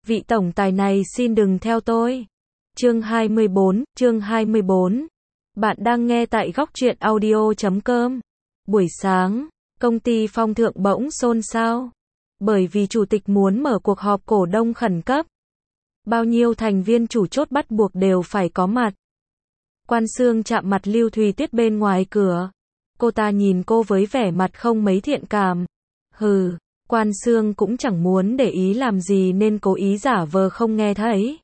vị tổng tài này xin đừng theo tôi. Chương 24. Bạn đang nghe tại góc truyện audio.com. Buổi sáng, công ty Phong Thượng bỗng xôn xao. Bởi vì chủ tịch muốn mở cuộc họp cổ đông khẩn cấp. Bao nhiêu thành viên chủ chốt bắt buộc đều phải có mặt. Quan Sương chạm mặt Lưu Thùy Tiết bên ngoài cửa. Cô ta nhìn cô với vẻ mặt không mấy thiện cảm. Hừ, Quan Sương cũng chẳng muốn để ý làm gì nên cố ý giả vờ không nghe thấy.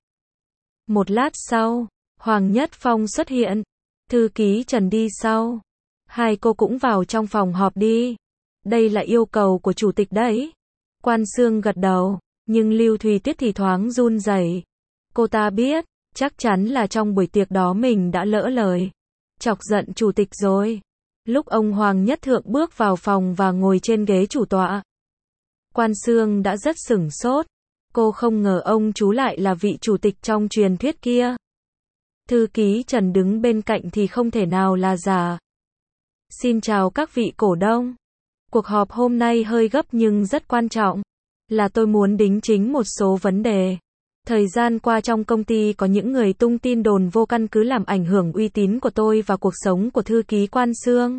Một lát sau, Hoàng Nhất Phong xuất hiện. Thư ký Trần đi sau. Hai cô cũng vào trong phòng họp đi. Đây là yêu cầu của chủ tịch đấy. Quan Sương gật đầu, nhưng Lưu Thùy Tiết thì thoáng run rẩy. Cô ta biết, chắc chắn là trong buổi tiệc đó mình đã lỡ lời. Chọc giận chủ tịch rồi. Lúc ông Hoàng Nhất Thượng bước vào phòng và ngồi trên ghế chủ tọa, Quan Sương đã rất sửng sốt. Cô không ngờ ông chú lại là vị chủ tịch trong truyền thuyết kia. Thư ký Trần đứng bên cạnh thì không thể nào là giả. Xin chào các vị cổ đông. Cuộc họp hôm nay hơi gấp nhưng rất quan trọng. Là tôi muốn đính chính một số vấn đề. Thời gian qua trong công ty có những người tung tin đồn vô căn cứ làm ảnh hưởng uy tín của tôi và cuộc sống của thư ký Quan Sương.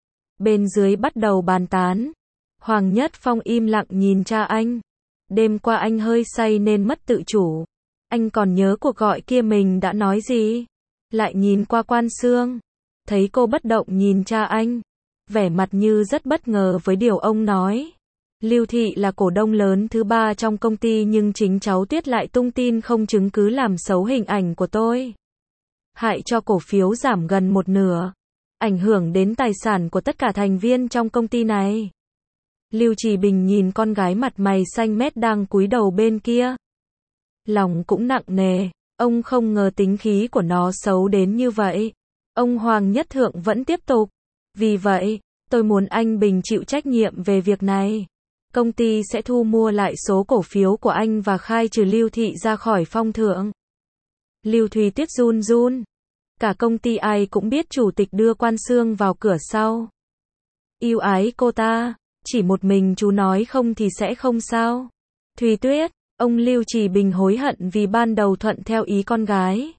Bên dưới bắt đầu bàn tán. Hoàng Nhất Phong im lặng nhìn cha anh. Đêm qua anh hơi say nên mất tự chủ. Anh còn nhớ cuộc gọi kia mình đã nói gì? Lại nhìn qua Quan Sương. Thấy cô bất động nhìn cha anh. Vẻ mặt như rất bất ngờ với điều ông nói. Lưu Thị là cổ đông lớn thứ 3 trong công ty nhưng chính cháu Tuyết lại tung tin không chứng cứ làm xấu hình ảnh của tôi. Hại cho cổ phiếu giảm gần một nửa. Ảnh hưởng đến tài sản của tất cả thành viên trong công ty này. Lưu Trì Bình nhìn con gái mặt mày xanh mét đang cúi đầu bên kia. Lòng cũng nặng nề, ông không ngờ tính khí của nó xấu đến như vậy. Ông Hoàng Nhất Thượng vẫn tiếp tục. Vì vậy, tôi muốn anh Bình chịu trách nhiệm về việc này. Công ty sẽ thu mua lại số cổ phiếu của anh và khai trừ Lưu Thị ra khỏi Phong Thượng. Lưu Thùy Tiết run run. Cả công ty ai cũng biết chủ tịch đưa Quan Sương vào cửa sau. Yêu ái cô ta, chỉ một mình chú nói không thì sẽ không sao. Thùy Tuyết, ông Lưu Trì Bình hối hận vì ban đầu thuận theo ý con gái.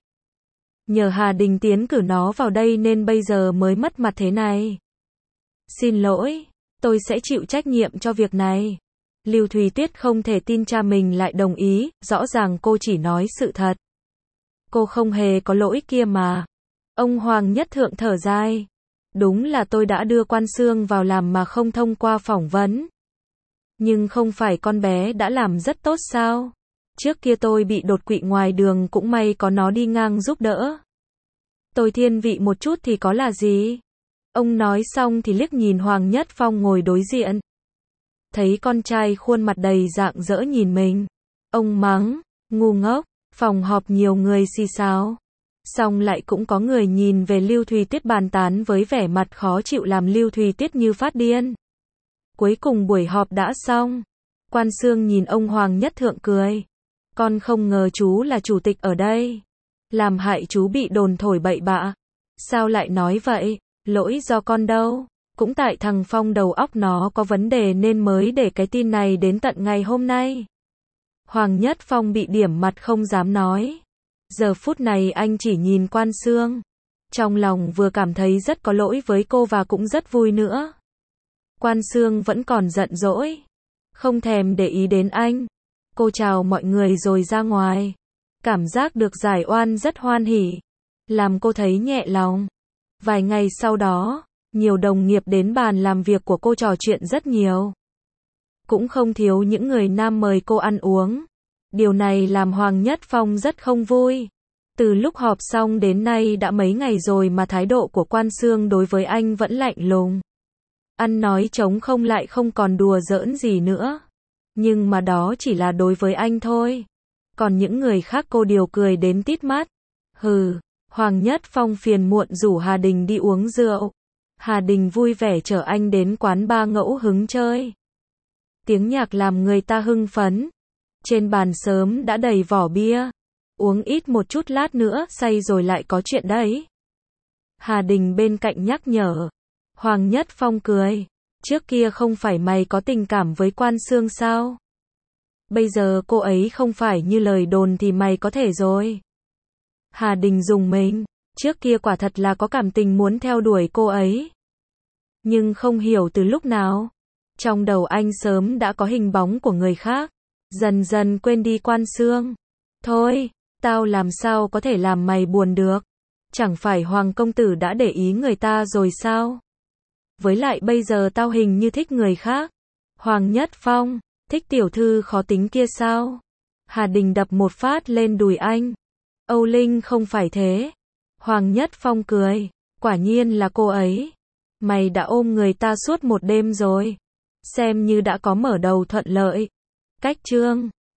Nhờ Hà Đình tiến cử nó vào đây nên bây giờ mới mất mặt thế này. Xin lỗi, tôi sẽ chịu trách nhiệm cho việc này. Lưu Thùy Tuyết không thể tin cha mình lại đồng ý, rõ ràng cô chỉ nói sự thật. Cô không hề có lỗi kia mà. Ông Hoàng Nhất Thượng thở dài. Đúng là tôi đã đưa Quan Sương vào làm mà không thông qua phỏng vấn. Nhưng không phải con bé đã làm rất tốt sao? Trước kia tôi bị đột quỵ ngoài đường cũng may có nó đi ngang giúp đỡ. Tôi thiên vị một chút thì có là gì? Ông nói xong thì liếc nhìn Hoàng Nhất Phong ngồi đối diện. Thấy con trai khuôn mặt đầy rạng rỡ nhìn mình. Ông mắng, ngu ngốc, phòng họp nhiều người xì xào. Xong lại cũng có người nhìn về Lưu Thùy Tiết bàn tán với vẻ mặt khó chịu làm Lưu Thùy Tiết như phát điên. Cuối cùng buổi họp đã xong. Quan Sương nhìn ông Hoàng Nhất Thượng cười. Con không ngờ chú là chủ tịch ở đây. Làm hại chú bị đồn thổi bậy bạ. Sao lại nói vậy? Lỗi do con đâu. Cũng tại thằng Phong đầu óc nó có vấn đề nên mới để cái tin này đến tận ngày hôm nay. Hoàng Nhất Phong bị điểm mặt không dám nói. Giờ phút này anh chỉ nhìn Quan Sương. Trong lòng vừa cảm thấy rất có lỗi với cô và cũng rất vui nữa. Quan Sương vẫn còn giận dỗi. Không thèm để ý đến anh. Cô chào mọi người rồi ra ngoài. Cảm giác được giải oan rất hoan hỉ. Làm cô thấy nhẹ lòng. Vài ngày sau đó, nhiều đồng nghiệp đến bàn làm việc của cô trò chuyện rất nhiều. Cũng không thiếu những người nam mời cô ăn uống. Điều này làm Hoàng Nhất Phong rất không vui. Từ lúc họp xong đến nay đã mấy ngày rồi mà thái độ của Quan Sương đối với anh vẫn lạnh lùng. Ăn nói trống không lại không còn đùa giỡn gì nữa. Nhưng mà đó chỉ là đối với anh thôi. Còn những người khác cô đều cười đến tít mắt. Hừ, Hoàng Nhất Phong phiền muộn rủ Hà Đình đi uống rượu. Hà Đình vui vẻ chở anh đến quán bar ngẫu hứng chơi. Tiếng nhạc làm người ta hưng phấn. Trên bàn sớm đã đầy vỏ bia. Uống ít một chút lát nữa say rồi lại có chuyện đấy. Hà Đình bên cạnh nhắc nhở. Hoàng Nhất Phong cười. Trước kia không phải mày có tình cảm với Quan Sương sao? Bây giờ cô ấy không phải như lời đồn thì mày có thể rồi. Hà Đình dùng mình. Trước kia quả thật là có cảm tình muốn theo đuổi cô ấy. Nhưng không hiểu từ lúc nào. Trong đầu anh sớm đã có hình bóng của người khác. Dần dần quên đi Quan Xương. Thôi, tao làm sao có thể làm mày buồn được. Chẳng phải Hoàng công tử đã để ý người ta rồi sao? Với lại bây giờ tao hình như thích người khác. Hoàng Nhất Phong, thích tiểu thư khó tính kia sao? Hà Đình đập một phát lên đùi anh. Âu Linh không phải thế. Hoàng Nhất Phong cười. Quả nhiên là cô ấy. Mày đã ôm người ta suốt một đêm rồi. Xem như đã có mở đầu thuận lợi. Cách chương